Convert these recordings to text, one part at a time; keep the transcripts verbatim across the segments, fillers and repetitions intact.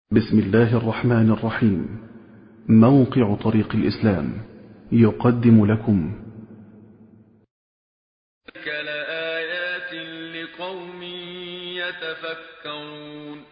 بسم الله الرحمن الرحيم. موقع طريق الإسلام يقدم لكم لآيات لقوم يتفكرون.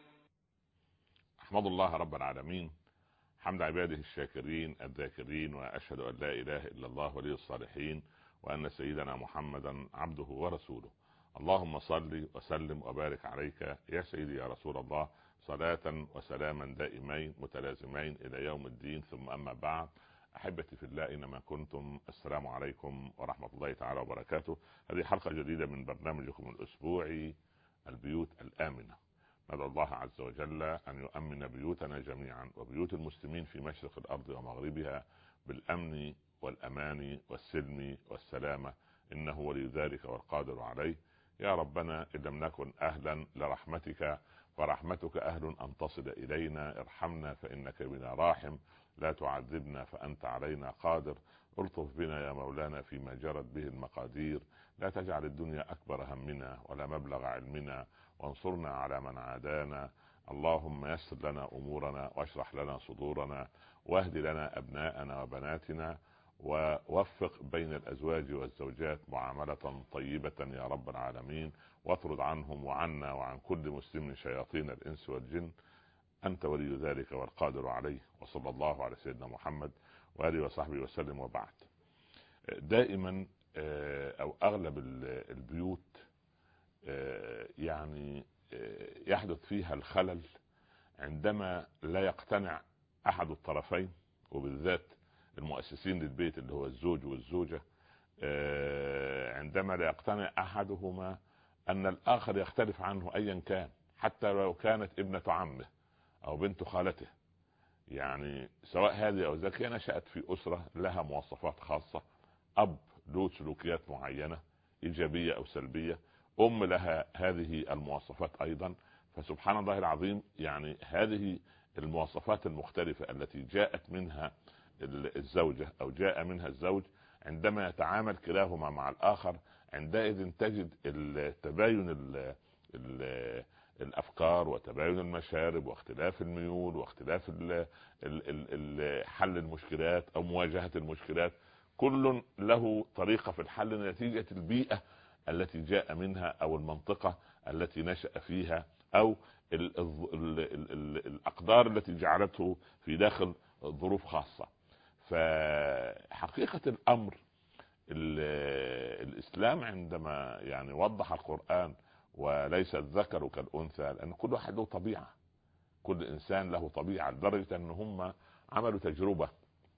أحمد الله رب العالمين حمد عباده الشاكرين الذاكرين، وأشهد أن لا إله إلا الله ولي الصالحين، وأن سيدنا محمدا عبده ورسوله. اللهم صل وسلم وبارك عليك يا سيدي يا رسول الله، صلاة وسلاما دائمين متلازمين إلى يوم الدين. ثم أما بعد، أحبتي في الله إنما كنتم، السلام عليكم ورحمة الله تعالى وبركاته. هذه حلقة جديدة من برنامجكم الأسبوعي البيوت الآمنة. ندعو الله عز وجل أن يؤمن بيوتنا جميعا وبيوت المسلمين في مشرق الأرض ومغربها بالأمن والأمان والسلم والسلامة، إنه ولي ذلك والقادر عليه. يا ربنا إن لم نكن أهلا لرحمتك فرحمتك أهل أن تصل إلينا. ارحمنا فإنك بنا راحم، لا تعذبنا فأنت علينا قادر. الطف بنا يا مولانا فيما جرت به المقادير، لا تجعل الدنيا أكبر همنا ولا مبلغ علمنا، وانصرنا على من عادانا. اللهم يسر لنا أمورنا واشرح لنا صدورنا، واهد لنا أبناءنا وبناتنا، ووفق بين الأزواج والزوجات معاملة طيبة يا رب العالمين، واطرد عنهم وعنا وعن كل مسلم شياطين الإنس والجن. أنت ولي ذلك والقادر عليه. وصلى الله على سيدنا محمد وآله وصحبه وسلم. وبعد، دائما أو أغلب البيوت يعني يحدث فيها الخلل عندما لا يقتنع أحد الطرفين، وبالذات المؤسسين للبيت اللي هو الزوج والزوجة، عندما لا يقتنع أحدهما أن الآخر يختلف عنه أيا كان، حتى لو كانت ابنة عمه أو بنت خالته. يعني سواء هذه أو ذاك، نشأت في أسرة لها مواصفات خاصة، أب له سلوكيات معينة إيجابية أو سلبية، أم لها هذه المواصفات أيضا. فسبحان الله العظيم، يعني هذه المواصفات المختلفة التي جاءت منها الزوجة أو جاء منها الزوج، عندما يتعامل كلاهما مع الآخر، عندئذ تجد التباين ال ال الأفكار وتباين المشارب واختلاف الميول واختلاف ال ال حل المشكلات أو مواجهة المشكلات. كل له طريقة في الحل نتيجة البيئة التي جاء منها أو المنطقة التي نشأ فيها أو ال ال ال ال الأقدار التي جعلته في داخل ظروف خاصة. فحقيقة الأمر، الإسلام عندما يعني وضح القرآن وليس الذكر كالأنثى، لأن كل واحد له طبيعة، كل إنسان له طبيعة، لدرجة أن هم عملوا تجربة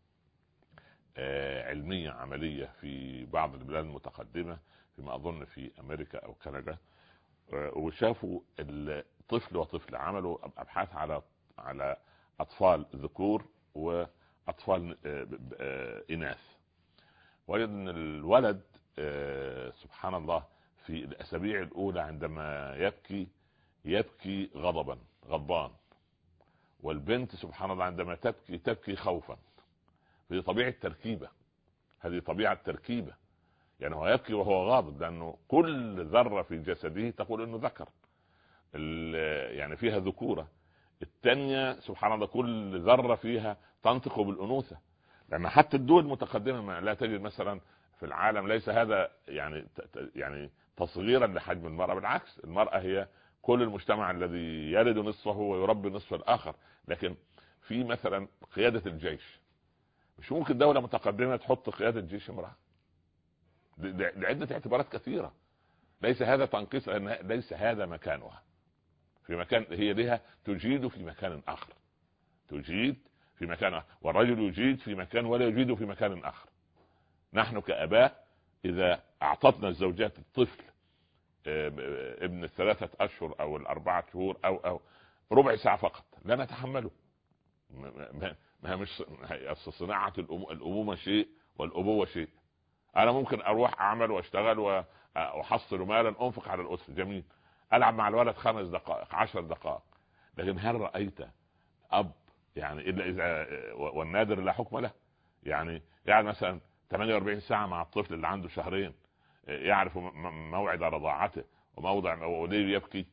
علمية عملية في بعض البلاد المتقدمة، فيما أظن في أمريكا أو كندا، وشافوا الطفل وطفل، عملوا أبحاث على على أطفال ذكور وأطفال إناث. وجد أن الولد سبحان الله في الأسابيع الأولى عندما يبكي يبكي غضبا غضبان، والبنت سبحان الله عندما تبكي تبكي خوفا. هذه طبيعة تركيبة، هذه طبيعة تركيبة. يعني هو يبكي وهو غاضب، لأنه كل ذرة في جسده تقول أنه ذكر، يعني فيها ذكورة. الثانية سبحان الله كل ذرة فيها تنطق بالأنوثة، لأن حتى الدول المتقدمة لا تجد مثلا في العالم ليس هذا يعني يعني تصغيرا لحجم المرأة، بالعكس، المرأة هي كل المجتمع الذي يلد نصفه ويربي نصف الآخر. لكن في مثلا قيادة الجيش، مش ممكن دولة متقدمة تحط قيادة الجيش امرأة لعدة اعتبارات كثيرة. ليس هذا تنقيص، ليس هذا مكانها، في مكان هي لها تجيد في مكان آخر، تجيد في مكان آخر، والرجل يجيد في مكان ولا يجيد في مكان آخر. نحن كأباء إذا أعطتنا الزوجات الطفل ابن الثلاثة أشهر أو الأربعة شهور أو أو ربع ساعة فقط لا نتحمله. ما مش صناعة الأمومة شيء والأبوة شيء. أنا ممكن أروح أعمل وأشتغل وأحصل مالا أنفق على الأسرة، جميل، ألعب مع الولد خمس دقائق عشر دقائق. لكن هل رأيت أب يعني إلا إذا والنادر لا حكم له، يعني يعني مثلا ثمانية وأربعين ساعة مع الطفل اللي عنده شهرين، يعرف موعد رضاعته وموضع وليه يبكي؟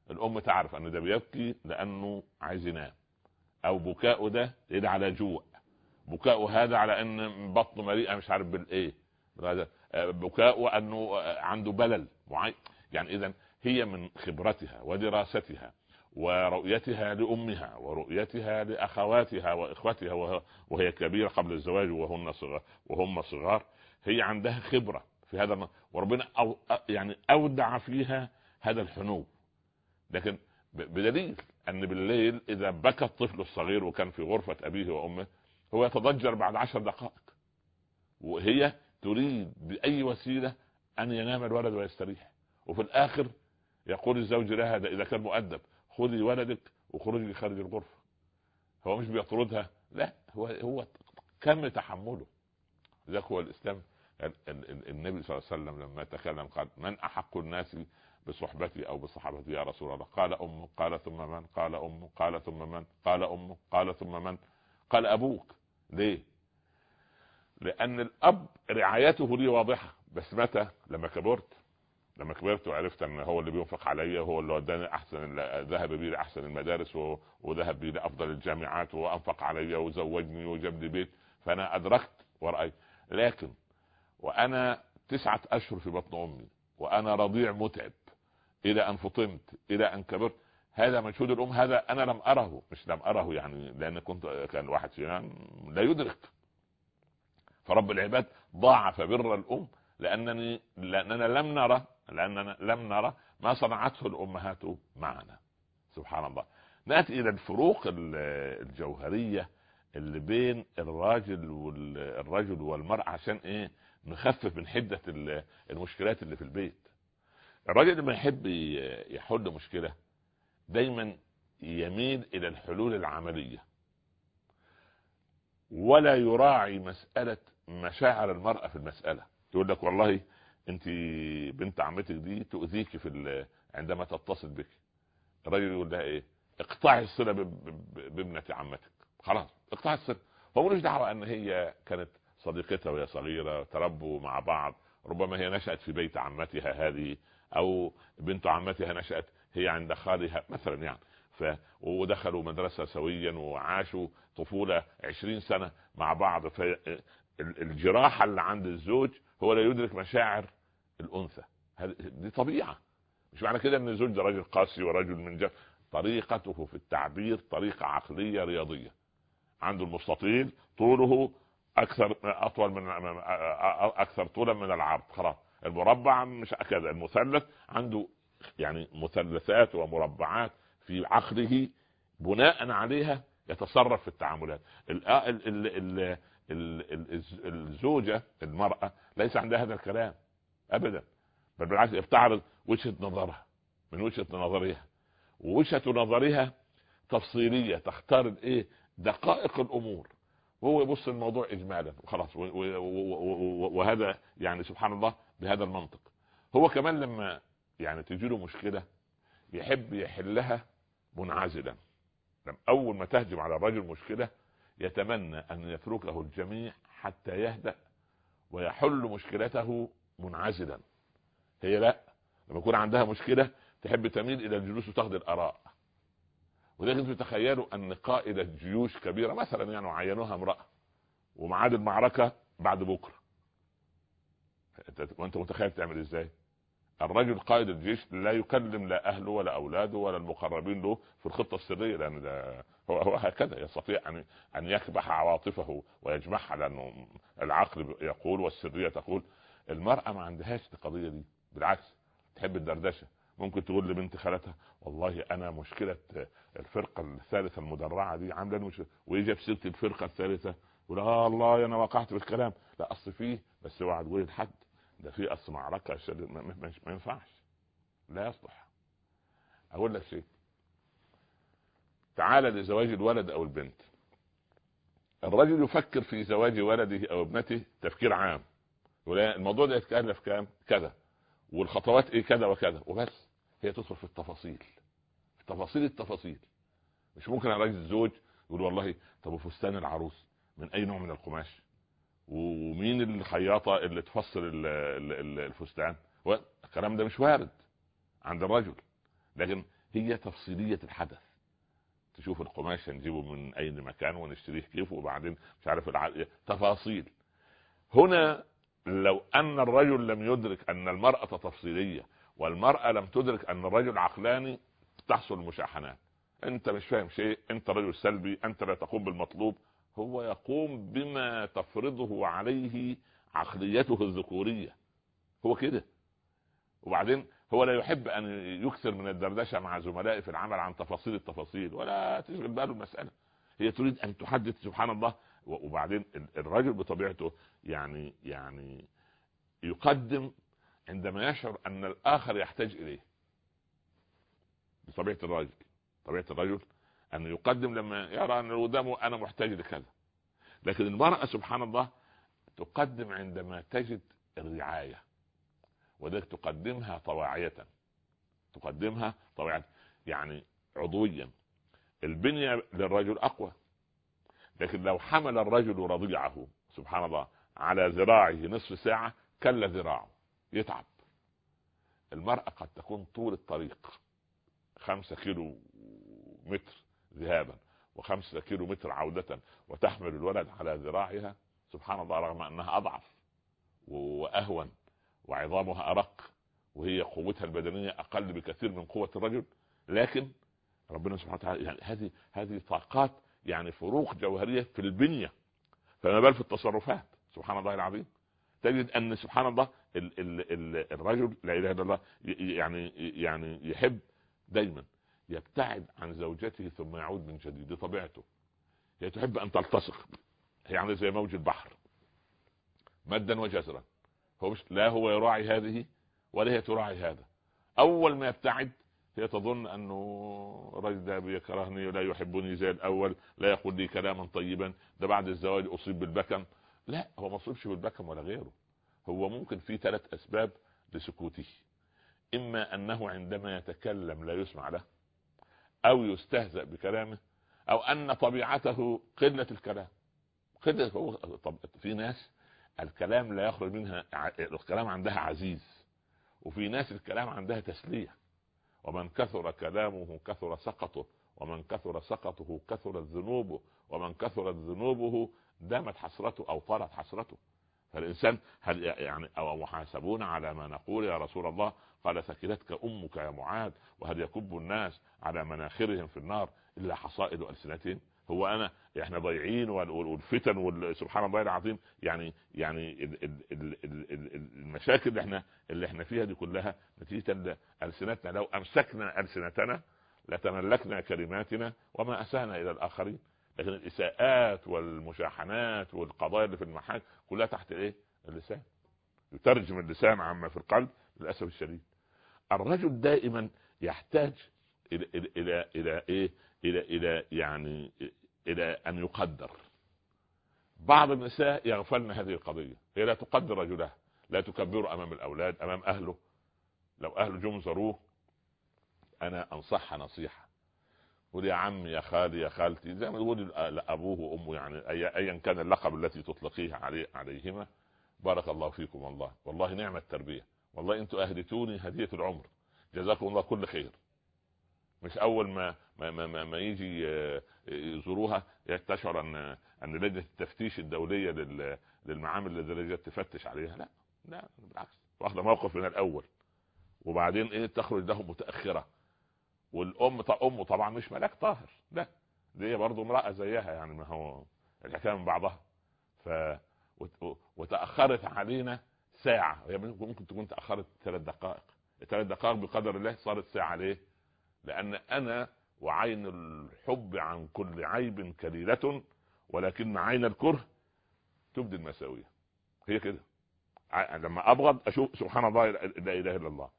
الام تعرف ان ده بيبكي لانه عايز ينام، او بكاؤه ده يدعى على جوع، بكاؤه هذا على ان بطنه مليئه مش عارف بالايه، بكاؤه انه عنده بلل معين. يعني اذا هي من خبرتها ودراستها ورؤيتها لامها ورؤيتها لاخواتها واخوتها وهي كبيره قبل الزواج وهن صغار وهم صغار، هي عندها خبره في هذا، وربنا أو يعني اودع فيها هذا الحنو. لكن بدليل ان بالليل اذا بكى الطفل الصغير وكان في غرفه ابيه وامه هو يتضجر بعد عشر دقائق، وهي تريد باي وسيله ان ينام الولد ويستريح، وفي الاخر يقول الزوج لها ده اذا كان مؤدب خذي ولدك وخرجي خارج الغرفه. هو مش بيطردها، لا، هو هو كم تحمله. ذاك هو الاسلام. النبي صلى الله عليه وسلم لما تكلم قال من احق الناس بصحبتي او بصحابتي يا رسول الله؟ قال امه، قال ثم من؟ قال امه، قال ثم من؟ قال امه، قال ثم من؟ قال ابوك. ليه؟ لان الاب رعايته لي واضحه، بس متى؟ لما كبرت لما كبرت وعرفت ان هو اللي بينفق عليا، وهو اللي وداني احسن، ذهب بي لاحسن المدارس وذهب بي لافضل الجامعات وانفق عليا وزوجني وجاب لي بيت، فانا ادركت ورأيت. لكن وانا تسعة اشهر في بطن امي وانا رضيع متعب الى ان فطمت الى ان كبرت، هذا مجهود الام، هذا انا لم اره، مش لم اره يعني لان كنت كان واحد فينا لا يدرك. فرب العباد ضاعف بر الام لانني لاننا لم نرى لاننا لم نرى ما صنعته الامهات معنا. سبحان الله. ناتي الى الفروق الجوهريه اللي بين الراجل والرجل والمرأة عشان ايه؟ نخفف من حدة المشكلات اللي في البيت. الراجل لما يحب يحل مشكلة دايما يميل الى الحلول العملية، ولا يراعي مسألة مشاعر المرأة في المسألة. تقول لك والله انت بنت عمتك دي تؤذيك في عندما تتصل بك، الراجل يقول لها ايه؟ اقطعي الصلة بابنة عمتك، خلاص اقطعي الصلة. هو ملوش دعوة ان هي كانت صديقتها وهي صغيرة، تربوا مع بعض، ربما هي نشأت في بيت عمتها هذه، او بنت عمتها نشأت هي عند خالها مثلا يعني، ف ودخلوا مدرسة سويا وعاشوا طفولة عشرين سنة مع بعض. فالجراحة اللي عند الزوج هو لا يدرك مشاعر الأنثى، دي طبيعة. مش معنى كده ان الزوج ده راجل قاسي ورجل من جهة طريقته في التعبير طريقة عقلية رياضية. عنده المستطيل طوله اكثر اطول من اكثر طولا من العرض، خلاص. المربع مش كذا، المثلث عنده يعني مثلثات ومربعات في عقله بناء عليها يتصرف في التعاملات. الزوجة المرأة ليس عندها هذا الكلام ابدا، بل بالعكس بتعرض وجهة نظرها من وجهة نظرها، ووجهة نظرها تفصيلية، تختار الايه؟ دقائق الامور، وهو يبص الموضوع اجمالا وخلاص. وهذا يعني سبحان الله بهذا المنطق. هو كمان لما يعني تجيله مشكلة يحب يحلها منعزلا. لما اول ما تهجم على الرجل مشكلة يتمنى ان يتركه الجميع حتى يهدأ ويحل مشكلته منعزلا. هي لا، لما يكون عندها مشكلة تحب تميل الى الجلوس وتاخذ الاراء. ولكن تتخيلوا ان قائد جيوش كبيرة مثلا يعني وعينوها امرأة ومعاد المعركة بعد بكرة، وانت متخيل تعمل ازاي؟ الرجل قائد الجيش لا يكلم لا اهله ولا اولاده ولا المقربين له في الخطة السرية، لان ده هو, هو هكذا يستطيع ان ان يكبح عواطفه ويجمعها، لانه العقل يقول والسرية تقول. المرأة ما عندهاش القضية دي، بالعكس تحب الدردشة. ممكن تقول لبنت خالتها والله انا مشكلة الفرقة الثالثة المدرعة دي عاملة مشكلة، ويجي بسيرة الفرقة الثالثة ولا الله انا وقعت بالكلام، لا اصل فيه، بس اوعى تقولي لحد ده في اصل معركة ما, ما, ما ينفعش، لا يصلح. اقول لك شيء، تعال لزواج الولد او البنت. الرجل يفكر في زواج ولده او ابنته تفكير عام، ولا الموضوع ده يتكلف كام كذا والخطوات ايه كذا وكذا وبس. هي تدخل في التفاصيل، في تفاصيل التفاصيل. مش ممكن الراجل الزوج يقول والله طب فستان العروس من اي نوع من القماش، ومين الخياطة اللي تفصل الفستان، الكلام ده مش وارد عند الرجل. لكن هي تفصيلية الحدث. تشوف القماش نجيبه من اي مكان ونشتريه كيف، وبعدين مش عارف الع... تفاصيل. هنا لو ان الرجل لم يدرك ان المرأة تفصيلية والمرأة لم تدرك ان الرجل عقلاني، تحصل مشاحنات. انت مش فاهم شيء، انت رجل سلبي، انت لا تقوم بالمطلوب. هو يقوم بما تفرضه عليه عقليته الذكورية، هو كده. وبعدين هو لا يحب ان يكثر من الدردشه مع زملائه في العمل عن تفاصيل التفاصيل، ولا تشغل باله المساله. هي تريد ان تحدث، سبحان الله. وبعدين الرجل بطبيعته يعني يعني يقدم عندما يشعر ان الاخر يحتاج اليه. بطبيعه الرجل، طبيعه الرجل ان يقدم لما يرى ان قدامه انا محتاج لكذا. لكن المراه سبحان الله تقدم عندما تجد الرعايه، وذلك تقدمها طواعية، تقدمها طواعية يعني عضويا. البنية للرجل أقوى، لكن لو حمل الرجل رضيعه سبحان الله على ذراعه نصف ساعة كل ذراعه يتعب. المرأة قد تكون طول الطريق خمسة كيلو متر ذهابا وخمسة كيلو متر عودة، وتحمل الولد على ذراعها سبحان الله، رغم أنها أضعف وأهون وعظامها أرق وهي قوتها البدنية أقل بكثير من قوة الرجل، لكن ربنا سبحانه وتعالى يعني هذه هذه طاقات، يعني فروق جوهرية في البنية، فما بال في التصرفات. سبحان الله العظيم. تجد أن سبحان الله ال ال ال الرجل لا إله إلا الله يعني يعني يحب دايما يبتعد عن زوجته ثم يعود من جديد، دي طبيعته. هي تحب أن تلتصق، هي يعني زي موج البحر مدا وجزرا. هو مش لا هو يراعي هذه ولا هي تراعي هذا. اول ما يبتعد هي تظن انه الرجل ده بيكرهني ولا يحبني زي الاول، لا يقول لي كلاما طيبا، ده بعد الزواج اصيب بالبكم. لا، هو ما اصيبش بالبكم ولا غيره. هو ممكن في ثلاث اسباب لسكوته: اما انه عندما يتكلم لا يسمع له، او يستهزأ بكلامه، او ان طبيعته قلة الكلام. قلة هو طب في ناس الكلام لا يخرج منها، الكلام عندها عزيز، وفي ناس الكلام عندها تسلية. ومن كثر كلامه كثر سقطه، ومن كثر سقطه كثرت ذنوبه، ومن كثرت ذنوبه دامت حسرته او طالت حسرته. فالإنسان هل يعني أو محاسبون على ما نقول يا رسول الله؟ قال ثكلتك أمك يا معاذ، وهل يكب الناس على مناخرهم في النار إلا حصائد ألسنتهم؟ هو أنا إحنا ضايعين والفتن سبحان الله العظيم، يعني يعني المشاكل اللي إحنا اللي إحنا فيها دي كلها نتيجة ألسنتنا. لو أمسكنا ألسنتنا لتملكنا كلماتنا وما أسانا إلى الآخرين. لكن الإساءات والمشاحنات والقضايا اللي في المحاكم كلها تحت ايه؟ اللسان. يترجم اللسان عما في القلب للأسف الشديد. الرجل دائما يحتاج الى الى الى, إلى ايه الى الى يعني الى ان يقدر. بعض النساء يغفلن هذه القضية، هي لا تقدر رجلها، لا تكبره امام الاولاد، امام اهله. لو اهله جم زاروه انا انصحها نصيحة، قول يا عم يا خالي يا خالتي، زي ما تقول لابوه وامه، يعني ايا كان اللقب التي تطلقيه عليه عليهما، بارك الله فيكم والله، والله نعمة التربية، والله انتوا اهدتوني هدية العمر، جزاكم الله كل خير. مش اول ما ما ما, ما يجي يزوروها تشعر ان ان لجنة التفتيش الدولية للمعامل الذي تفتش عليها، لا لا بالعكس، واخذ موقف من الاول، وبعدين ايه تخرج لهم متاخره. والام امه طبعا مش ملاك طاهر، لا دي برضه امراه زيها، يعني ما هو الحكايه من بعضها. ف وتاخرت علينا ساعه، هي ممكن تكون تاخرت ثلاث دقائق، ثلاث دقائق بقدر الله صارت ساعه. ليه؟ لان انا وعين الحب عن كل عيب كليله، ولكن عين الكره تبدي المساويه. هي كده، لما ابغض اشوف سبحان الله لا اله الا الله.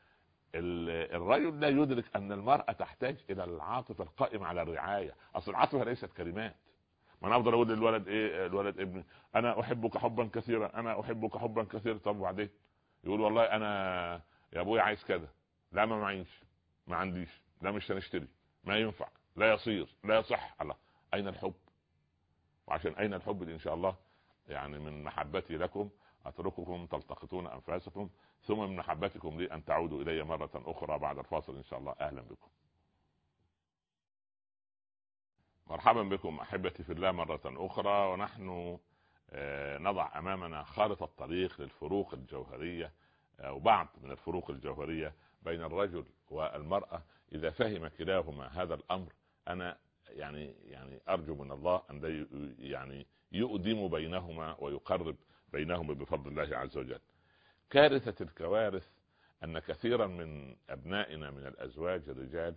الرجل لا يدرك ان المرأة تحتاج الى العاطفة القائمة على الرعاية. اصل العاطفة ليست كلمات. ما انا افضل اقول للولد ايه، الولد ابني انا احبك حبا كثيرا، انا احبك حبا كثيرا، طب وبعدين يقول والله انا يا ابويا عايز كذا، لا ما معيش، ما عنديش، لا مش هنشتري، ما ينفع، لا يصير، لا يصح. الله، اين الحب؟ وعشان اين الحب ان شاء الله يعني من محبتي لكم اترككم تلتقطون انفاسكم ثم من محبتكم لي ان تعودوا الي مره اخرى بعد الفاصل ان شاء الله. اهلا بكم، مرحبا بكم احبتي في الله مره اخرى، ونحن نضع امامنا خارطه الطريق للفروق الجوهريه او بعض من الفروق الجوهريه بين الرجل والمراه. اذا فهم كلاهما هذا الامر انا يعني يعني ارجو من الله ان يعني يؤدم بينهما ويقرب بينهما بفضل الله عز وجل. كارثه الكوارث ان كثيرا من ابنائنا من الازواج الرجال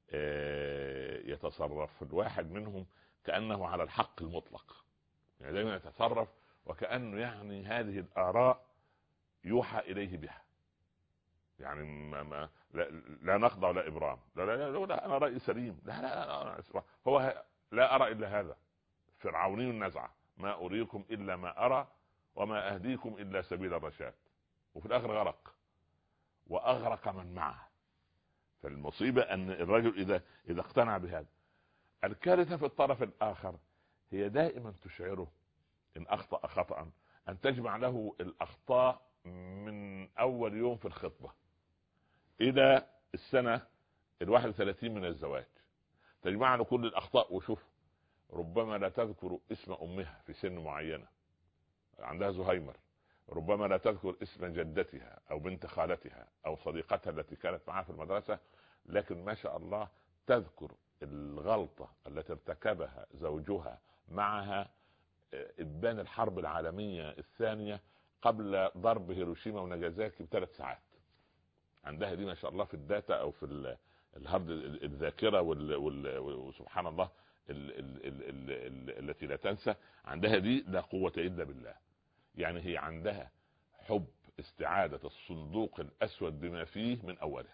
يتصرف الواحد منهم كانه على الحق المطلق، يعني دائما يتصرف وكانه يعني هذه الاراء يوحى اليه بها، يعني ما ما لا, لا نخضع ولا ابرام، لا لا, لا, لا انا رايي سليم، لا لا, لا, لا هو لا ارى الا هذا، فرعوني النزعه، ما اريكم الا ما ارى وما اهديكم الا سبيل الرشاد، وفي الاخر غرق واغرق من معه. فالمصيبه ان الرجل اذا اذا اقتنع بهذا. الكارثه في الطرف الاخر هي دائما تشعره ان اخطا خطا ان تجمع له الاخطاء من اول يوم في الخطبه الى السنه الواحد وثلاثين من الزواج، تجمع له كل الاخطاء. وشوف ربما لا تذكر اسم امها في سن معينه، عندها زهايمر، ربما لا تذكر اسم جدتها او بنت خالتها او صديقتها التي كانت معها في المدرسه، لكن ما شاء الله تذكر الغلطه التي ارتكبها زوجها معها إبان الحرب العالمية الثانية قبل ضرب هيروشيما وناجازاكي بثلاث ساعات. عندها دي ما شاء الله في الداتا أو في الهارد الذاكرة وسبحان الله ال ال ال ال ال التي لا تنسى. عندها دي لا قوة إلا بالله، يعني هي عندها حب استعادة الصندوق الأسود بما فيه من أوله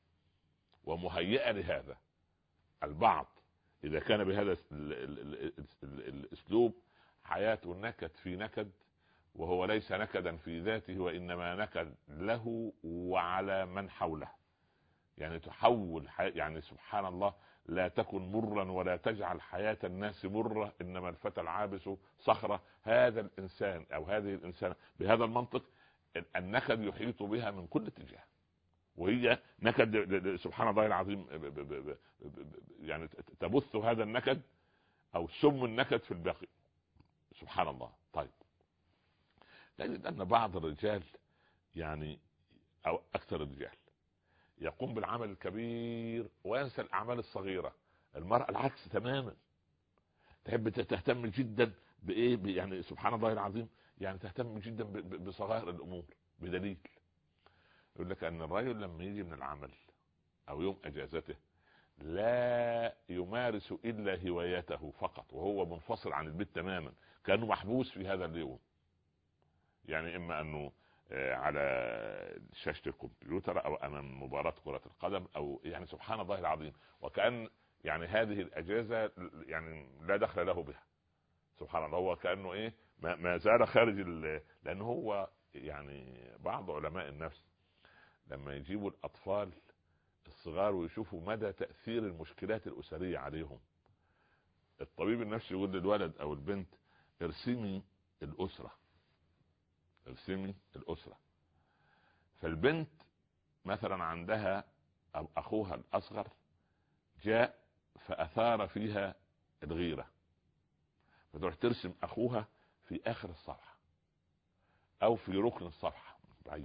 ومهيئة لهذا. البعض إذا كان بهذا الأسلوب حياته نكد في نكد، وهو ليس نكدا في ذاته وإنما نكد له وعلى من حوله. يعني تحول يعني سبحان الله، لا تكن مرا ولا تجعل حياة الناس مرة، إنما الفتى العابس صخرة. هذا الإنسان أو هذه الإنسانة بهذا المنطق النكد يحيط بها من كل اتجاه، وهي نكد سبحان الله العظيم يعني تبث هذا النكد أو سم النكد في الباقي سبحان الله. طيب تجد أن بعض الرجال يعني أو أكثر الرجال يقوم بالعمل الكبير وينسى الأعمال الصغيرة. المرأة العكس تماما، تحب تهتم جدا بإيه يعني سبحان الله العظيم، يعني تهتم جدا بصغائر الأمور. بدليل يقول لك أن الرجل لما يجي من العمل أو يوم أجازته لا يمارس إلا هواياته فقط، وهو منفصل عن البيت تماما، كأنه محبوس في هذا اليوم. يعني إما أنه على شاشة الكمبيوتر أو أمام مباراة كرة القدم أو يعني سبحان الله العظيم، وكأن يعني هذه الأجازة يعني لا دخل له بها سبحان الله. هو كأنه إيه ما زال خارج، لأنه هو يعني بعض علماء النفس لما يجيبوا الأطفال الصغار ويشوفوا مدى تأثير المشكلات الأسرية عليهم، الطبيب النفسي يقول للولد أو البنت ارسمي الأسرة، ارسمي الأسرة. فالبنت مثلا عندها أو أخوها الأصغر جاء فأثار فيها الغيرة، فتروح ترسم أخوها في آخر الصفحة أو في ركن الصفحة بعيد،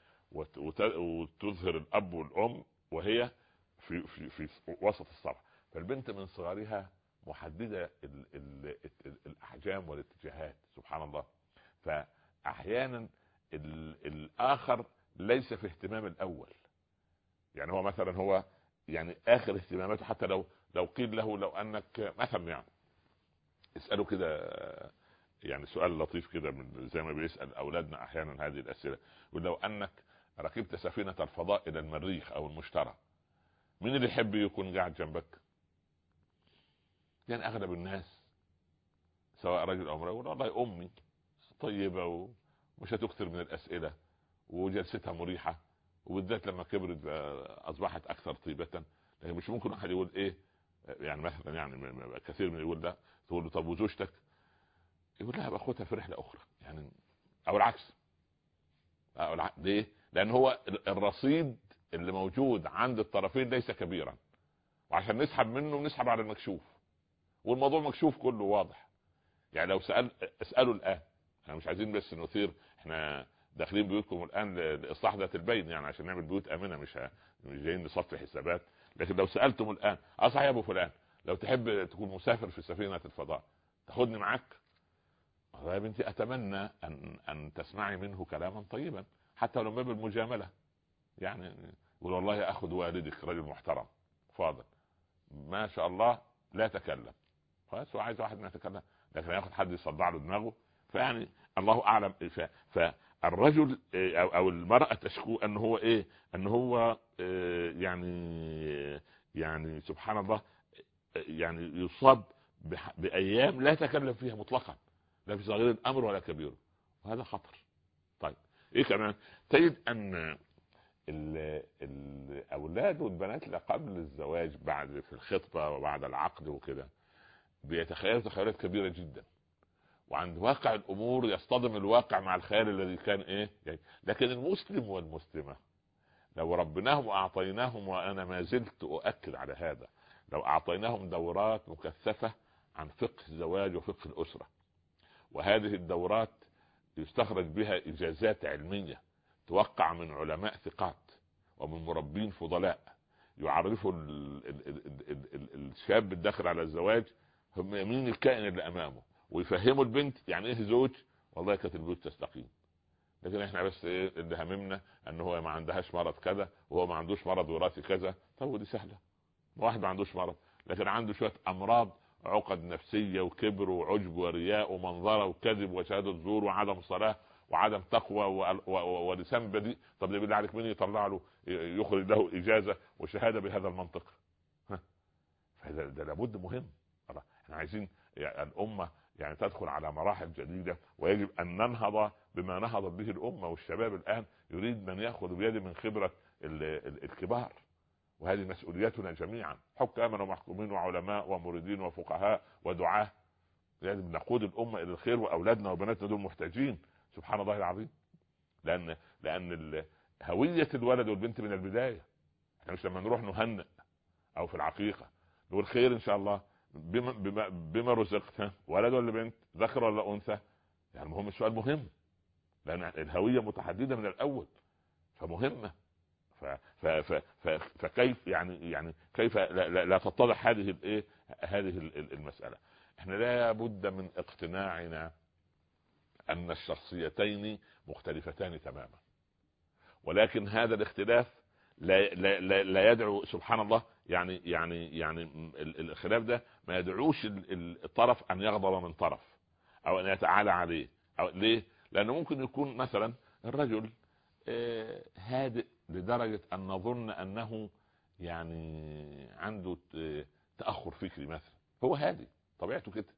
وتظهر الأب والأم وهي في, في, في وسط الصفحة. فالبنت من صغرها محددة ال ال ال الأحجام والاتجاهات سبحان الله. فأحيانا الآخر ليس في اهتمام الأول، يعني هو مثلا هو يعني آخر اهتماماته، حتى لو لو قيل له لو أنك مثلا يعني اسأله كده يعني سؤال لطيف كده زي ما بيسأل أولادنا أحيانا هذه الأسئلة، ولو أنك ركبت سفينة الفضاء إلى المريخ أو المشتري، مين اللي يحب يكون قاعد جنبك؟ يعني أغلب الناس سواء رجل أو امرأة يقول والله أمي طيبة ومش هتكثر من الأسئلة وجلستها مريحة، وبالذات لما كبرت أصبحت أكثر طيبة. لكن مش ممكن أحد يقول إيه يعني مثلا يعني كثير من يقول ده، تقول له طب وزوجتك؟ يقول لها باخدها في رحلة أخرى، يعني او العكس. أو العكس. ليه؟ لان هو الرصيد اللي موجود عند الطرفين ليس كبيرا، وعشان نسحب منه نسحب على المكشوف، والموضوع مكشوف كله واضح. يعني لو سأل اسألوا الآن، احنا مش عايزين بس نثير، احنا داخلين بيوتكم الآن لإصلاح ذات البين، يعني عشان نعمل بيوت آمنة، مش مش جايين نصفي حسابات. لكن لو سألتم الآن، اه صحيح يا ابو فلان، لو تحب تكون مسافر في سفينة الفضاء تاخدني معاك؟ يا بنتي اتمنى ان ان تسمعي منه كلاما طيبا، حتى لو ما بالمجاملة، يعني يقول والله اخذ والدك رجل محترم فاضل ما شاء الله لا تكلم، خلاص هو عايز واحد ما يتكلم، لكن ياخد حد يصدع له دماغه. فيعني الله اعلم. فالرجل او او المرأة تشكو ان هو ايه، ان هو يعني يعني سبحان الله يعني يصاب بايام لا يتكلم فيها مطلقا، لا في صغير الامر ولا كبير، وهذا خطر. طيب ايه كمان؟ تجد ان الاولاد والبنات قبل الزواج، بعد في الخطبه وبعد العقد وكده، بيتخيلوا تخيلات كبيره جدا، وعند واقع الامور يصطدم الواقع مع الخيال الذي كان ايه يعني. لكن المسلم والمسلمه لو ربناهم واعطيناهم، وانا ما زلت اؤكد على هذا، لو اعطيناهم دورات مكثفه عن فقه الزواج وفقه الاسره، وهذه الدورات يستخرج بها اجازات علميه توقع من علماء ثقات ومن مربين فضلاء، يعرفوا الشاب الداخل على الزواج هم مين الكائن اللي امامه، ويفهموا البنت يعني ايه زوج، والله كانت البيوت تستقيم. لكن احنا بس ايه اللي هممنا ان هو ما عندهاش مرض كذا، وهو ما عندوش مرض وراثي كذا. طب ودي سهله، واحد ما عندوش مرض لكن عنده شويه امراض، عقد نفسيه وكبر وعجب ورياء ومنظره وكذب وشهاده زور وعدم صلاه وعدم تقوى ولسان بذيء. طب بالله عليك مين يطلع له يخرج له اجازه وشهاده بهذا المنطق؟ ها، فهذا ده لابد مهم. احنا عايزين يعني الامه يعني تدخل على مراحل جديده، ويجب ان ننهض بما نهضت به الامه. والشباب الان يريد من ياخذ بيد من خبره الكبار، وهذه مسؤوليتنا جميعا، حكاما ومحكومين وعلماء ومريدين وفقهاء ودعاة. لازم نقود الامه الى الخير، واولادنا وبناتنا دول محتاجين سبحان الله العظيم. لان لان هويه الولد والبنت من البدايه. احنا مش لما نروح نهنئ او في العقيقه نقول خير ان شاء الله بما, بما, بما رزقت، ولد ولا بنت، ذكر ولا انثى؟ يعني مهم، السؤال مهم، لان الهويه متحدده من الاول، فمهمه. ف ف ف ف فكيف يعني يعني كيف لا, لا, لا تتضح هذه الايه هذه المساله؟ احنا لا بد من اقتناعنا ان الشخصيتين مختلفتان تماما، ولكن هذا الاختلاف لا لا لا, لا يدعو سبحان الله يعني يعني يعني الخلاف ده ما يدعوش الطرف ان يغضب من طرف او ان يتعالى عليه. أو ليه؟ لانه ممكن يكون مثلا الرجل هادئ لدرجة ان نظن انه يعني عنده تأخر فكري مثلا، هو هادئ طبيعته كده،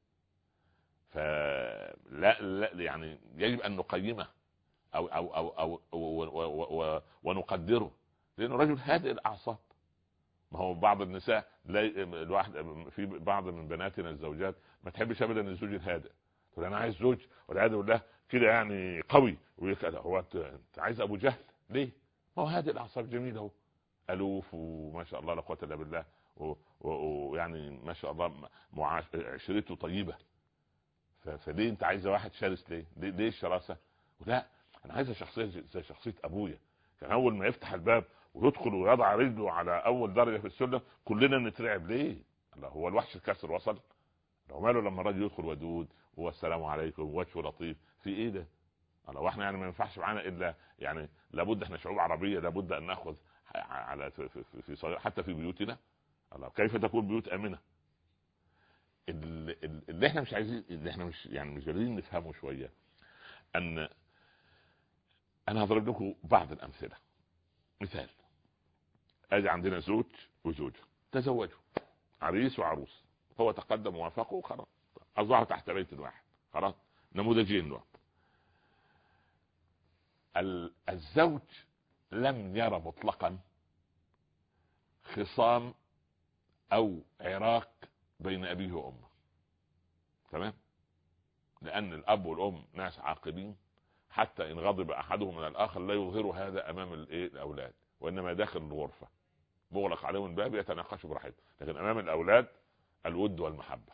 فلا لا يعني يجب ان نقيمه او او او, أو, أو, أو, أو ونقدره، لانه رجل هادئ الاعصاب. ما هو بعض النساء لا الواحد في بعض من بناتنا الزوجات ما تحبش ابدا الزوج الهادئ، تقول انا عايز زوج والعياذ بالله كده يعني قوي، هو انت عايز ابو جهل ليه؟ ما هو هادئ الاعصاب جميل اهو، الوف وما شاء الله لا قوه الا بالله، ويعني ما شاء الله عشرته طيبه. فليه انت عايزه واحد شرس؟ ليه ليه, ليه الشراسه؟ ولا انا عايزه شخصيه زي شخصيه ابويا، كان اول ما يفتح الباب ويدخل ويضع رجله على اول درجه في السلم كلنا نترعب. ليه؟ الله، هو الوحش الكسر وصل؟ لو ماله لما الراجل يدخل ودود والسلام عليكم ووجهه لطيف، في ايه ده؟ الله، واحنا يعني ما ينفعش معانا الا يعني لابد، احنا شعوب عربيه لابد ان ناخذ على في, في, في, في حتى في بيوتنا. الله، كيف تكون بيوت امنه؟ اللي احنا مش عايزين، اللي احنا مش يعني مش قادرين نفهمه شويه، ان انا هضرب لكم بعض الامثله. مثال، ادي عندنا زوج وزوجه تزوجوا، عريس وعروس، هو تقدم ووافقه وخلاص اصبحوا تحت بيت واحد، خلاص نموذجين له. الزوج لم يرى مطلقا خصام او عراق بين ابيه وامه، تمام؟ لان الاب والام ناس عاقلين حتى ان غضب احدهم من الاخر لا يظهر هذا امام الايه الاولاد، وانما داخل الغرفه مغلق عليهم الباب يتناقشوا براحتهم، لكن امام الاولاد الود والمحبه.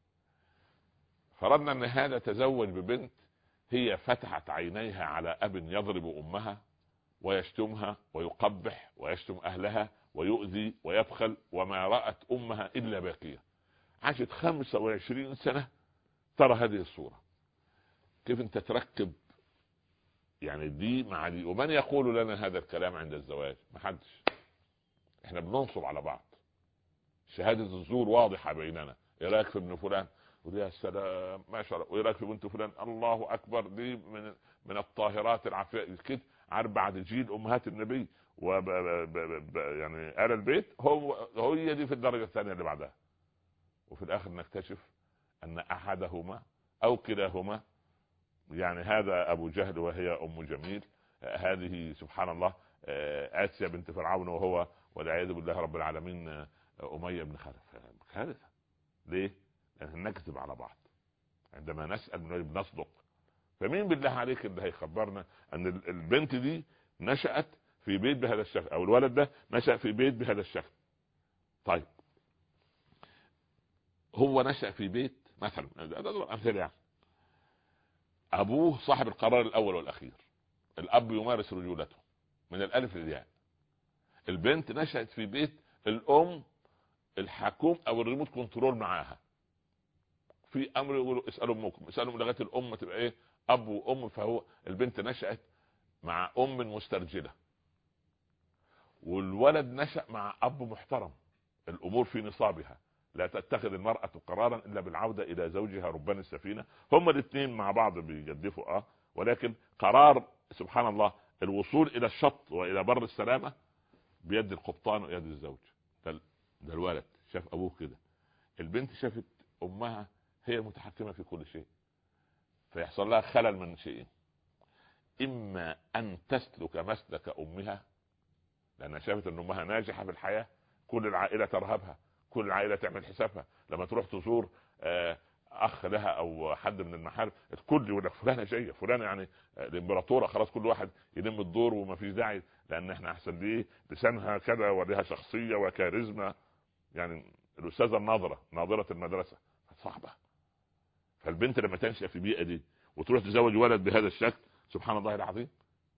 فرضنا ان هذا تزوج ببنت هي فتحت عينيها على اب يضرب امها ويشتمها ويقبح ويشتم اهلها ويؤذي ويبخل، وما رأت امها الا باكية. عاشت خمسة وعشرين سنة ترى هذه الصورة. كيف انت تركب يعني دي مع دي؟ ومن يقول لنا هذا الكلام عند الزواج؟ محدش. احنا بننصب على بعض، شهادة الزور واضحة بيننا. ايه رايك في ابن فلان؟ ويا سلام ما شاء الله. وايه رايك في بنت فلان؟ الله اكبر، دي من من الطاهرات العفيفات كده. عارف بعد جيل امهات النبي و يعني آل البيت، هو هي دي في الدرجة الثانية اللي بعدها. وفي الاخر نكتشف ان احدهما او كلاهما، يعني هذا ابو جهل وهي ام جميل، هذه سبحان الله آسيا بنت فرعون وهو والعياذ بالله رب العالمين امية بن خلف. كارثة. ليه؟ لان نكذب على بعض عندما نسأل بنصدق. فمين بالله عليك اللي هيخبرنا ان البنت دي نشأت في بيت بهذا الشكل، او الولد ده نشأ في بيت بهذا الشكل؟ طيب هو نشأ في بيت مثلا امثله، يعني ابوه صاحب القرار الاول والاخير، الاب يمارس رجولته من الالف للياء. البنت نشأت في بيت الام الحكوم او الريموت كنترول معاها، في امر يقولوا اسالوا امكم، اسالوا لغايه الام تبقى ايه اب وام. فهو البنت نشأت مع ام مسترجله، والولد نشأ مع اب محترم. الامور في نصابها، لا تتخذ المرأة قرارا الا بالعودة الى زوجها ربان السفينة. هما الاثنين مع بعض بيجدفوا اه ولكن قرار سبحان الله الوصول الى الشط والى بر السلامة بيد القبطان ويد الزوج. ده, ده الولد شاف ابوه كده، البنت شافت امها هي المتحكمة في كل شيء، فيحصل لها خلل من شيئين: اما ان تسلك مسلك امها لان شافت ان امها ناجحة في الحياة، كل العائلة ترهبها، كل العائلة تعمل حسابها، لما تروح تزور اخ لها او حد من المحارم الكل يقول لك فلانة جاية، فلانة يعني الامبراطورة، خلاص كل واحد يلم الدور وما فيش داعي لان احنا احسن ليه لسانها كذا ولها شخصية وكاريزما. يعني الاستاذة الناظرة ناظرة المدرسة صعبة. فالبنت لما تنشأ في البيئة دي وتروح تزوج ولد بهذا الشكل سبحان الله العظيم.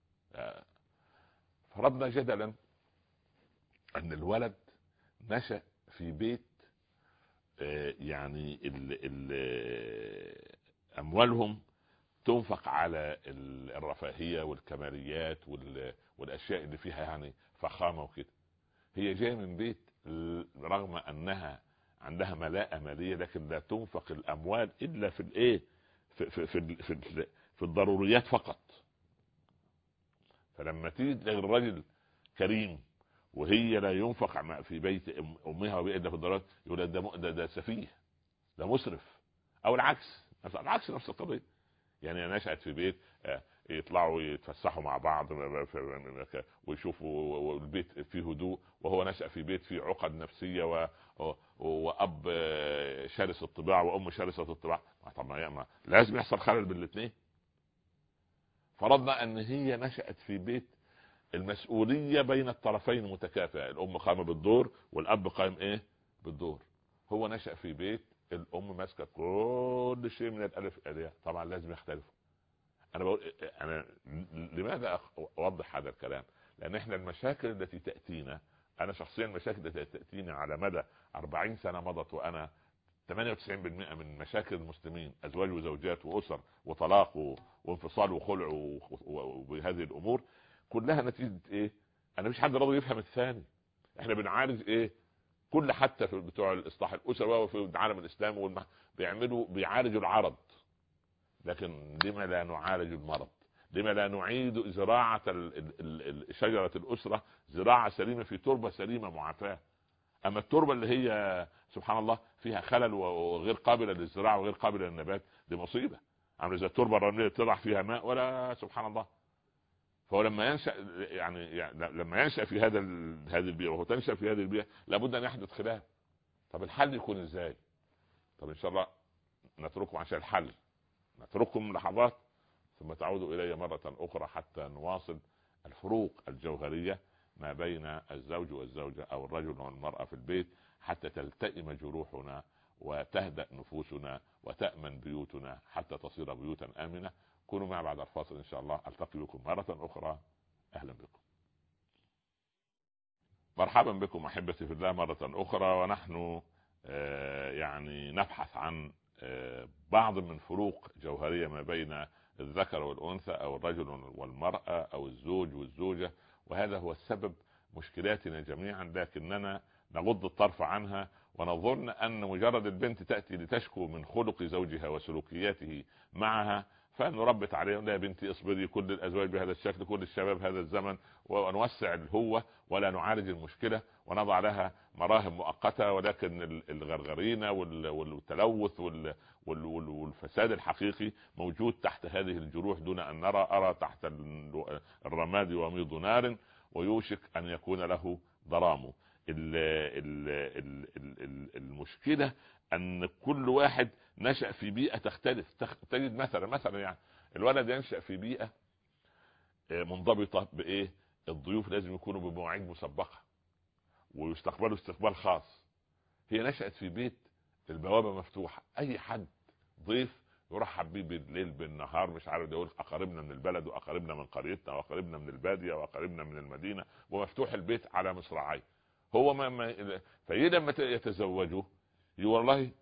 فرضنا جدلا ان الولد نشأ في بيت يعني ال ال اموالهم تنفق على الرفاهية والكماليات والاشياء اللي فيها يعني فخامة وكده. هي جاية من بيت رغم انها عندها ملاءة مالية لكن لا تنفق الاموال الا في الايه في في في, في, في الضروريات فقط. فلما تيجي الرجل كريم وهي لا ينفق في بيت امها وبيئة في الضرورات يقول ده, ده ده سفيه، ده مسرف. او العكس، العكس نفس القضية. يعني نشأت في بيت يطلعوا يتفسحوا مع بعض ويشوفوا البيت فيه هدوء، وهو نشأ في بيت فيه عقد نفسية و... وأب شرس الطباع وأم شرسة الطباع. طبعا لازم يحصل خلل بين الاثنين. فرضنا أن هي نشأت في بيت المسؤولية بين الطرفين متكافئة، الأم قائمة بالدور والأب قائم إيه بالدور. هو نشأ في بيت الأم ماسكة كل شيء من الألف إلى الياء. طبعا لازم يختلفوا. أنا بقول أنا لماذا أوضح هذا الكلام؟ لأن إحنا المشاكل التي تأتينا، أنا شخصيا المشاكل التي تأتينا على مدى أربعين سنة مضت، وأنا ثمانية وتسعين بالمئة من مشاكل المسلمين أزواج وزوجات وأسر وطلاق وانفصال وخلع وهذه الأمور كلها نتيجة إيه؟ أنا مش حد راضي يفهم الثاني. إحنا بنعالج إيه؟ كل حتى في بتوع الإصلاح الأسري وفي العالم الإسلامي والمح... بيعملوا بيعالجوا العرض، لكن لما لا نعالج المرض؟ لما لا نعيد زراعة شجرة الأسرة زراعة سليمة في تربة سليمة معافاة؟ أما التربة اللي هي سبحان الله فيها خلل وغير قابلة للزراعة وغير قابلة للنبات دي مصيبة. عامل زي التربة الرملية تضع فيها ماء ولا سبحان الله. فهو لما ينشأ يعني, يعني لما ينشأ في هذا هذه البيئة وهو تنشأ في هذه البيئة لابد أن يحدث خلاف. طب الحل يكون إزاي؟ طب إن شاء الله نترككم عشان الحل، نترككم لحظات ثم تعود الي مرة اخرى حتى نواصل الفروق الجوهرية ما بين الزوج والزوجة او الرجل والمرأة في البيت، حتى تلتئم جروحنا وتهدأ نفوسنا وتأمن بيوتنا حتى تصير بيوتا آمنة. كونوا معي بعد الفاصل إن شاء الله. ألتقي بكم مرة أخرى. أهلا بكم، مرحبا بكم أحبتي في الله مرة أخرى، ونحن آه يعني نبحث عن آه بعض من فروق جوهرية ما بين الذكر والأنثى أو الرجل والمرأة أو الزوج والزوجة، وهذا هو السبب مشكلاتنا جميعا، لكننا نغض الطرف عنها ونظن أن مجرد البنت تأتي لتشكو من خلق زوجها وسلوكياته معها فنربط عليهم: لا يا بنتي اصبري، كل الأزواج بهذا الشكل، كل الشباب هذا الزمن، ونوسع الهوة ولا نعالج المشكلة ونضع لها مراهم مؤقتة، ولكن الغرغرينة والتلوث والفساد الحقيقي موجود تحت هذه الجروح دون أن نرى. أرى تحت الرماد وميض نار ويوشك أن يكون له ضرامه. المشكلة أن كل واحد نشأ في بيئة تختلف. تجد مثلا مثلا يعني الولد ينشأ في بيئة منضبطة بإيه؟ الضيوف لازم يكونوا بمواعيد مسبقة ويستقبلوا استقبال خاص. هي نشأت في بيت البوابة مفتوحة، أي حد ضيف يرحب بيه بالليل بالنهار، مش عارف يقول أقاربنا من البلد وأقاربنا من قريتنا وأقاربنا من البادية وأقاربنا من المدينة، ومفتوح البيت على مصراعي. هو ما, ما فإيه لما يتزوجوا والله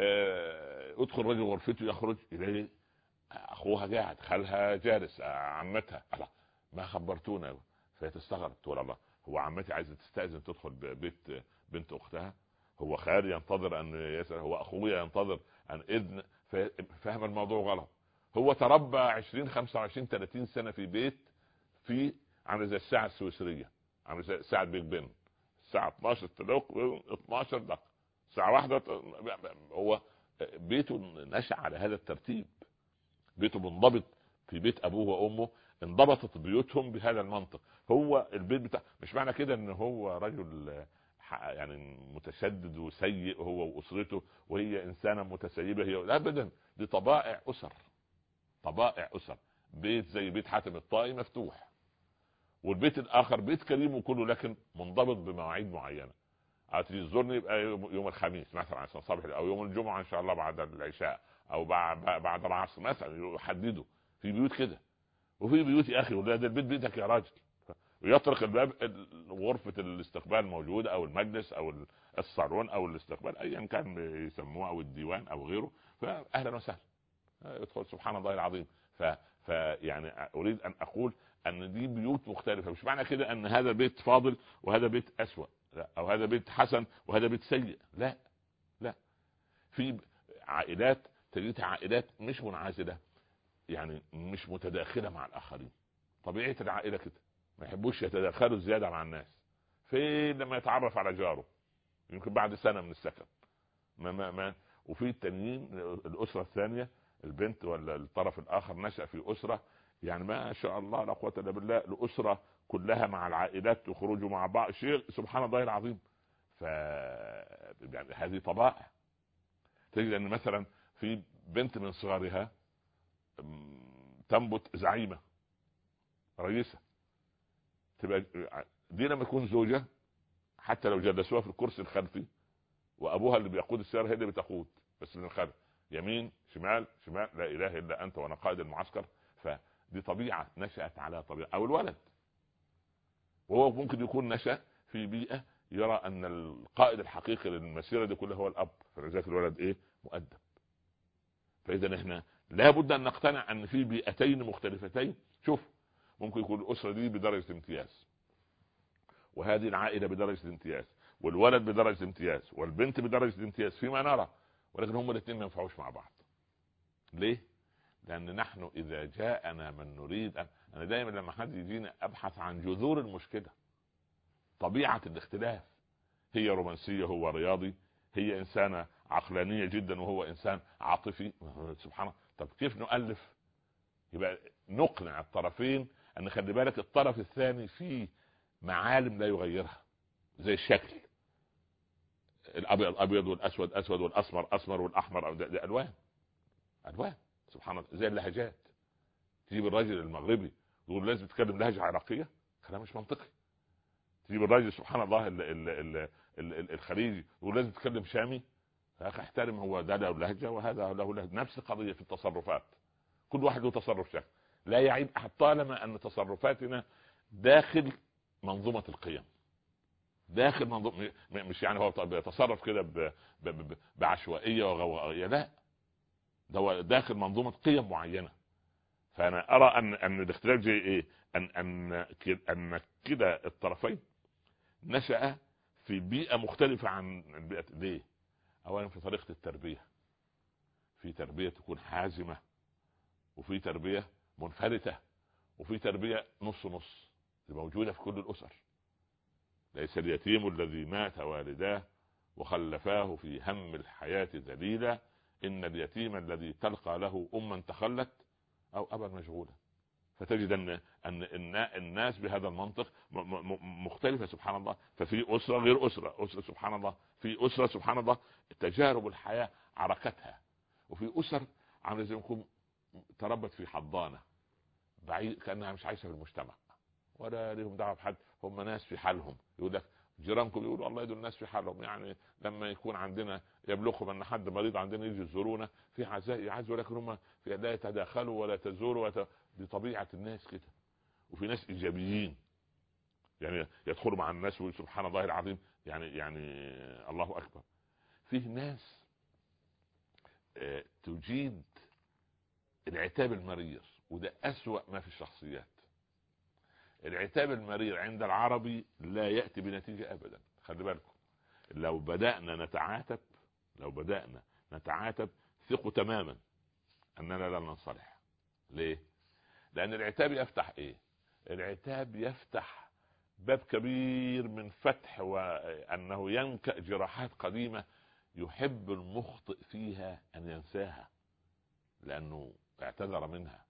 آه ادخل رجل غرفته يخرج إليه أخوها قاعد، خالها جالس، عمتها ما خبرتونا، فيتستغرب تقول الله هو عمتي عايزة تستأذن تدخل بيت بنت أختها، هو خالي ينتظر أن يسأل، هو أخويا ينتظر أن إذن. فهم الموضوع غلط. هو تربى عشرين خمسة وعشرين ثلاثين سنة في بيت في عامل زي الساعة السويسرية، عامل زي ساعة بيج بن، الساعة اتناشر تدق اتناشر دقيقة، الساعة واحدة. هو بيته نشأ على هذا الترتيب، بيته منضبط في بيت أبوه وأمه، انضبطت بيوتهم بهذا المنطق. هو البيت بتاع مش معنى كده ان هو رجل يعني متشدد وسيء هو وأسرته وهي إنسانة متسيبة هي، أبدا، دي طبائع أسر، طبائع أسر. بيت زي بيت حاتم الطائي مفتوح، والبيت الآخر بيت كريم وكله لكن منضبط بمواعيد معينة. هتيجي تزورني يبقى يوم الخميس مثلا عشان صباح، أو يوم الجمعة إن شاء الله بعد العشاء أو بعد العصر مثلا، يحددوا. في بيوت كده، وفي بيوت يا أخي وده البيت بيتك يا راجل، ويطرق الباب، غرفة الاستقبال موجودة أو المجلس أو الصالون أو الاستقبال أيا كان يسموه أو الديوان أو غيره، فأهلا وسهلا يدخل. سبحان الله العظيم. فيعني أريد أن أقول أن دي بيوت مختلفة، مش معنى كده أن هذا بيت فاضل وهذا بيت أسوأ، لا، أو هذا بيت حسن وهذا بيت سيء، لا لا. في عائلات تجدها عائلات مش منعزلة، يعني مش متداخلة مع الآخرين. طبيعة العائلة كده ما يحبوش يتدخلوا زيادة مع الناس. فين لما يتعرف على جاره يمكن بعد سنة من السكن ما ما ما وفي التانيين الأسرة الثانية البنت ولا الطرف الآخر نشأ في أسرة يعني ما شاء الله لا قوة إلا بالله، الأسرة كلها مع العائلات يخرجوا مع بعض، شيء سبحان الله العظيم. ف يعني هذه طبائع. تجد أن مثلا في بنت من صغارها تنبت زعيمة رئيسة، تبقى دي لما تكون زوجة حتى لو جلسوها في الكرسي الخلفي وابوها اللي بيقود السيارة هي اللي بتقود بس من الخلف، يمين شمال شمال، لا اله الا انت وانا قائد المعسكر. فدي طبيعة نشأت على طبيعة. او الولد وهو ممكن يكون نشأ في بيئة يرى ان القائد الحقيقي للمسيرة دي كلها هو الاب، فلذلك الولد ايه مؤدب. فاذا احنا لابد ان نقتنع ان في بيئتين مختلفتين. شوف ممكن يكون الاسرة دي بدرجة امتياز، وهذه العائلة بدرجة امتياز، والولد بدرجة امتياز، والبنت بدرجة امتياز فيما نرى، ولكن هم الاثنين ما ينفعوش مع بعض. ليه؟ لأن نحن إذا جاءنا من نريد أن... أنا دائما لما حد يجينا أبحث عن جذور المشكلة. طبيعة الاختلاف، هي رومانسية هو رياضي، هي إنسانة عقلانية جدا وهو إنسان عاطفي، سبحان الله. طب كيف نؤلف؟ يبقى نقنع الطرفين أن خلي بالك الطرف الثاني فيه معالم لا يغيرها، زي الشكل، الابيض ابيض والاسود اسود والاسمر اسمر والاحمر، ده, ده الوان الوان سبحان الله. زي اللهجات، تجيب الراجل المغربي تقول لازم تتكلم لهجه عراقيه، كلام مش منطقي. تجيب الراجل سبحان الله ال ال ال ال الخليجي تقول لازم تتكلم شامي، يا اخي احترم، هو ده له لهجه وهذا له لهجه. نفس القضيه في التصرفات، كل واحد له تصرف شكل، لا يعيب احد طالما ان تصرفاتنا داخل منظومه القيم، داخل منظومه، مش يعني هو بيتصرف كده بعشوائيه وغوغائيه، لا، ده هو داخل منظومه قيم معينه. فانا ارى ان ان الاختلاف جاي ايه؟ ان ان ان كده الطرفين نشأ في بيئه مختلفه عن البيئه. ليه؟ اولا في طريقه التربيه، في تربيه تكون حازمه، وفي تربيه منفلته، وفي تربيه نص نص موجوده في كل الاسر. ليس اليتيم الذي مات والداه وخلفاه في هم الحياه ذليلا، ان اليتيم الذي تلقى له اما تخلت او ابا مشغولا. فتجد ان ان الناس بهذا المنطق مختلفه سبحان الله. ففي اسره غير اسره، اسره سبحان الله، في اسره سبحان الله تجارب الحياه عركتها، وفي اسر عامله زي ما يكون تربت في حضانه بعيد، كانها مش عايشه في المجتمع ولا لهم دعوه بحد، هم ناس في حالهم. يقول لك جيرانكم يقولوا الله يدول الناس في حالهم، يعني لما يكون عندنا يبلغهم ان حد مريض عندنا يجي يزورونا في عزاء يعزوا، ولكن هم لا يتداخلوا ولا تزوروا وت... دي طبيعه الناس كده. وفي ناس ايجابيين يعني يدخلوا مع الناس وسبحان الله العظيم، يعني يعني الله اكبر. فيه ناس اه تجيد العتاب المرير، وده اسوأ ما في الشخصيات. العتاب المرير عند العربي لا يأتي بنتيجة ابدا. خلي بالكم، لو بدأنا نتعاتب لو بدأنا نتعاتب ثقوا تماما اننا لن ننصلح. ليه؟ لان العتاب يفتح ايه؟ العتاب يفتح باب كبير من فتح، وانه ينكأ جراحات قديمة يحب المخطئ فيها ان ينساها، لانه اعتذر منها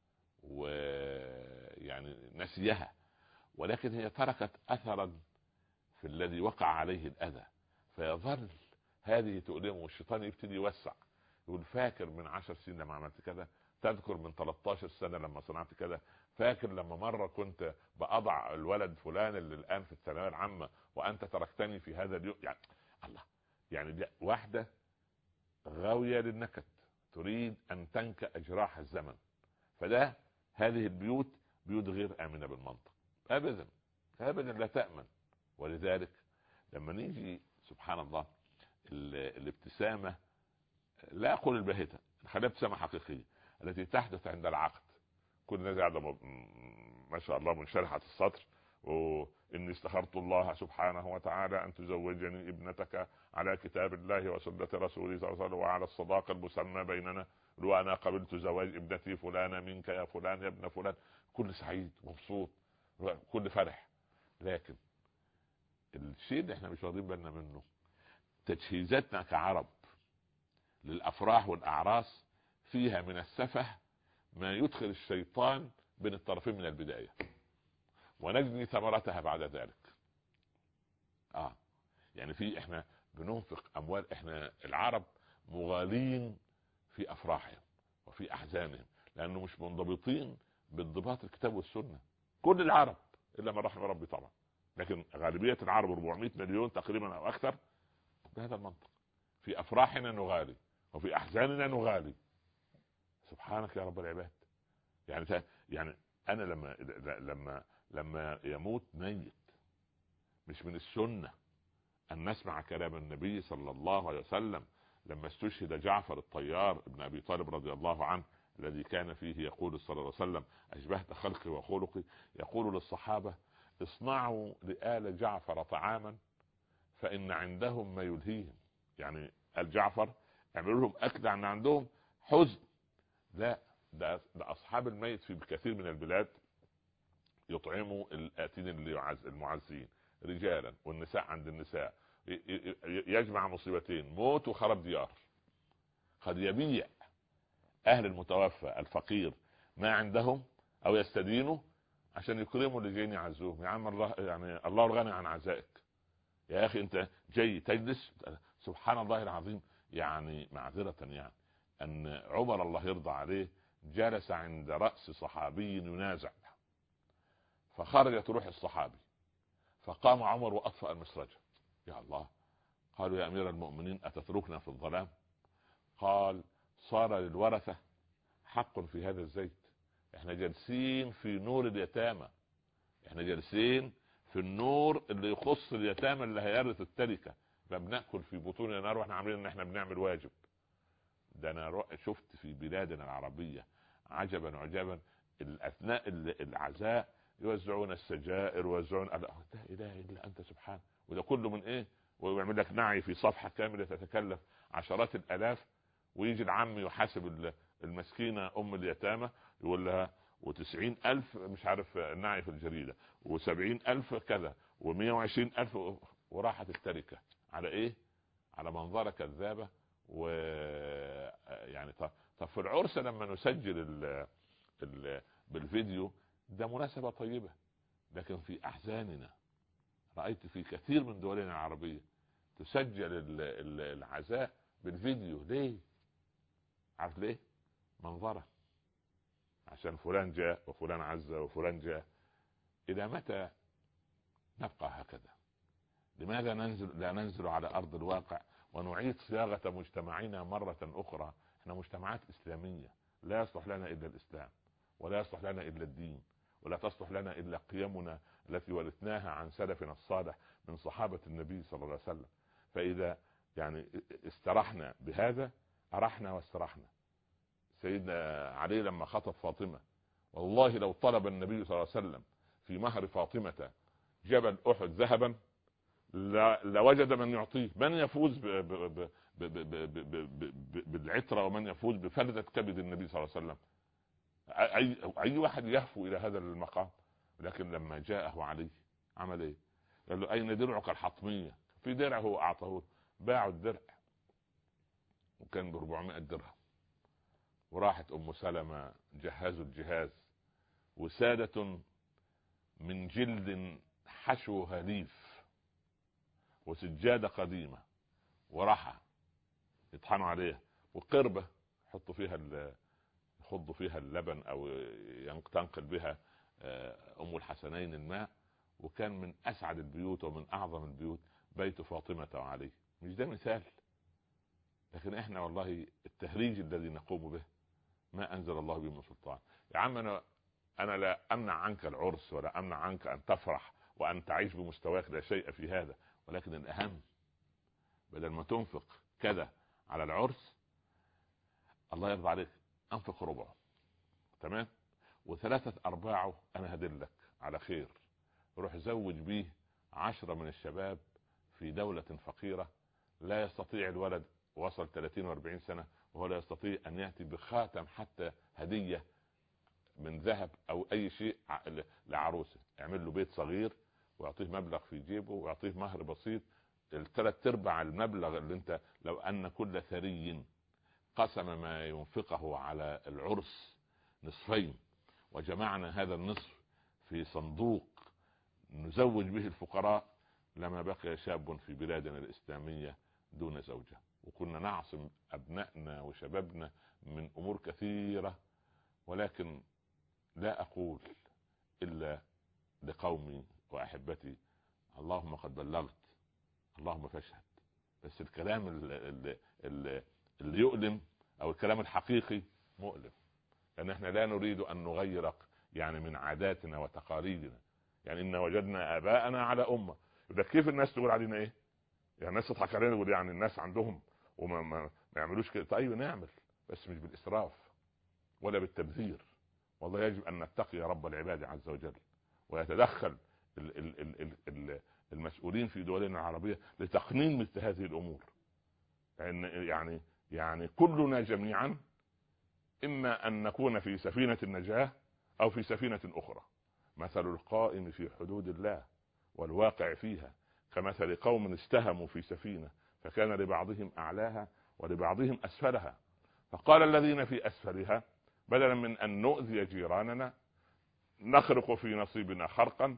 ويعني نسيها، ولكن هي تركت اثرا في الذي وقع عليه الاذى، فيظل هذه تؤلمه. والشيطان يبتدي يوسع، يقول فاكر من عشر سنين لما عملت كذا، تذكر من ثلاثة عشر سنة لما صنعت كذا، فاكر لما مرة كنت بأضع الولد فلان اللي الآن في الثانوية العامة وأنت تركتني في هذا اليوم. يعني الله، يعني واحدة غاوية للنكد تريد أن تنكأ أجراح الزمن. فده هذه البيوت بيوت غير آمنة بالمنطق أبدا أبدا، لا تأمن. ولذلك لما نيجي سبحان الله الابتسامة، لا أقول الباهتة، خليها ابتسامة حقيقية التي تحدث عند العقد. كل الناس قاعدة ما شاء الله منشرحة السطر، وإني استخرت الله سبحانه وتعالى أن تزوجني ابنتك على كتاب الله وسنة رسوله صلى الله عليه وسلم وعلى الصداقة المسمى بيننا، وأنا قبلت زواج ابنتي فلانة منك يا فلان يا ابن فلان. كل سعيد مبسوط، كل فرح. لكن الشيء اللي احنا مش واخدين بالنا منه، تجهيزاتنا كعرب للأفراح والأعراس فيها من السفه ما يدخل الشيطان بين الطرفين من البداية، ونجني ثمرتها بعد ذلك. اه يعني في احنا بننفق اموال، احنا العرب مغالين في افراحهم وفي احزانهم، لانه مش منضبطين بانضباط الكتاب والسنة. كل العرب الا من رحم ربي طبعا، لكن غالبية العرب أربعمائة مليون تقريبا او اكثر بهذا المنطق. في افراحنا نغالي وفي احزاننا نغالي. سبحانك يا رب العباد. يعني يعني انا لما لما لما يموت ميت، مش من السنة ان نسمع كلام النبي صلى الله عليه وسلم لما استشهد جعفر الطيار ابن ابي طالب رضي الله عنه، الذي كان فيه يقول صلى الله عليه وسلم اشبهت خلقي وخلقي، يقول للصحابة اصنعوا لآل جعفر طعاما فإن عندهم ما يلهيهم. يعني آل جعفر اعملوا لهم أكل عن عندهم حزن. لا، ده, ده أصحاب الميت في كثير من البلاد يطعموا الآتين المعزين رجالا، والنساء عند النساء، يجمع مصيبتين، موت وخراب ديار. قد يبيع أهل المتوفى الفقير ما عندهم أو يستدينوا عشان يكرموا اللي جايين يعزوهم. يا عم الله، يعني الله الغني عن عزائك يا أخي. أنت جاي تجلس، سبحان الله العظيم. يعني معذرة يعني أن عمر الله يرضى عليه جلس عند رأس صحابي ينازع، فخرجت روح الصحابي، فقام عمر وأطفأ المسرجة. يا الله، قالوا يا أمير المؤمنين أتتركنا في الظلام؟ قال صار للورثة حق في هذا الزيت، احنا جالسين في نور اليتامى، احنا جالسين في النور اللي يخص اليتامى اللي هيرث التركة، فبنأكل في بطوننا نار واحنا عاملين ان احنا بنعمل واجب. ده انا شفت في بلادنا العربية عجبا عجبا، اثناء العزاء يوزعون السجائر ويوزعون، لا اله الا انت سبحان، وده كله من ايه؟ ويعمل لك نعي في صفحة كاملة تتكلف عشرات الالاف، ويجي العم يحاسب المسكينة ام اليتامى يقول لها وتسعين الف مش عارف نعي في الجريدة، وسبعين الف كذا، ومية وعشرين الف، وراحت التركة على ايه؟ على منظرة كذابة. و يعني طب في العرس لما نسجل ال... ال... بالفيديو ده مناسبة طيبة، لكن في احزاننا رأيت في كثير من دولنا العربية تسجل العزاء بالفيديو. ليه؟ عارف ليه؟ منظرة، عشان فلان جاء وفلان عز وفلان جاء. إلى متى نبقى هكذا؟ لماذا ننزل لا ننزل على أرض الواقع ونعيد صياغة مجتمعنا مرة أخرى؟ احنا مجتمعات إسلامية، لا يصلح لنا إلا الإسلام، ولا يصلح لنا إلا الدين، ولا تصلح لنا إلا قيمنا التي ورثناها عن سلفنا الصالح من صحابة النبي صلى الله عليه وسلم. فإذا يعني استرحنا بهذا أرحنا واسترحنا. سيدنا علي لما خطب فاطمة، والله لو طلب النبي صلى الله عليه وسلم في مهر فاطمة جبل أحد ذهبا لوجد من يعطيه، من يفوز بالعترة ومن يفوز بفردة كبد النبي صلى الله عليه وسلم؟ أي, أي واحد يهفو إلى هذا المقام. لكن لما جاءه علي عمل إيه؟ قال له أين درعك الحطمية؟ في درع هو أعطاه، باعوا الدرع وكان ب أربعمائة درهم، وراحت أم سلمة جهزوا الجهاز، وسادة من جلد حشو هليف وسجادة قديمة ورحى يطحنوا عليها، وقربة يحطوا فيها يخضوا فيها اللبن أو تنقل بها أم الحسنين الماء. وكان من أسعد البيوت ومن أعظم البيوت بيت فاطمة وعلي. مش ده مثال؟ لكن احنا والله التهريج الذي نقوم به ما أنزل الله به من سلطان. يا عم أنا أنا لا أمنع عنك العرس ولا أمنع عنك أن تفرح وأن تعيش بمستواك، لا شيء في هذا، ولكن الأهم بدل ما تنفق كذا على العرس الله يرضى عليك أنفق ربعه، تمام؟ وثلاثة أرباعه أنا هدلك على خير، روح زوج بيه عشرة من الشباب في دولة فقيرة لا يستطيع الولد وصل ثلاثين وأربعين سنة وهو لا يستطيع أن يأتي بخاتم حتى هدية من ذهب أو أي شيء لعروسه. يعمل له بيت صغير ويعطيه مبلغ في جيبه ويعطيه مهر بسيط، الثلاث ارباع المبلغ اللي انت لو أن كل ثري قسم ما ينفقه على العرس نصفين وجمعنا هذا النصف في صندوق نزوج به الفقراء لما بقي شاب في بلادنا الإسلامية دون زوجة، وكنا نعصم أبنائنا وشبابنا من أمور كثيرة. ولكن لا أقول إلا لقومي وأحبتي اللهم قد بلغت اللهم فاشهد. بس الكلام اللي, اللي, اللي يؤلم أو الكلام الحقيقي مؤلم، لأن احنا لا نريد أن نغير يعني من عاداتنا وتقاليدنا. يعني إن وجدنا آباءنا على أمة، ده كيف الناس تقول علينا إيه؟ يعني الناس تضحك علينا يقول يعني الناس عندهم وما ما, ما يعملوش كده. طيب نعمل، بس مش بالإسراف ولا بالتبذير. والله يجب أن نتقي رب العباد عز وجل ويتدخل ال ال ال ال ال المسؤولين في دولنا العربية لتقنين مثل هذه الأمور. يعني يعني يعني كلنا جميعا إما أن نكون في سفينة النجاة أو في سفينة أخرى. مثل القائم في حدود الله والواقع فيها كمثل قوم استهموا في سفينة فكان لبعضهم أعلاها ولبعضهم أسفلها، فقال الذين في أسفلها بدلا من أن نؤذي جيراننا نخرق في نصيبنا خرقا،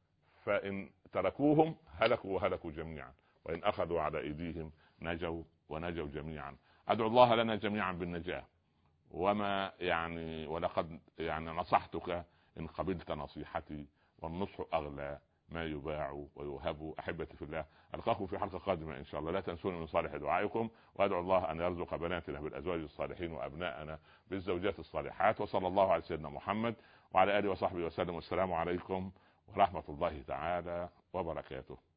فإن تركوهم هلكوا وهلكوا جميعا، وإن أخذوا على أيديهم نجوا ونجوا جميعا. أدعو الله لنا جميعا بالنجاة، وما يعني ولقد يعني نصحتك إن قبلت نصيحتي، والنصح أغلى ما يباع ويوهب. أحبتي في الله، ألقاكم في حلقة قادمة إن شاء الله. لا تنسوني من صالح دعائكم، وأدعو الله أن يرزق بناتنا بالأزواج الصالحين وأبناءنا بالزوجات الصالحات. وصلى الله على سيدنا محمد وعلى آله وصحبه وسلم. والسلام عليكم ورحمة الله تعالى وبركاته.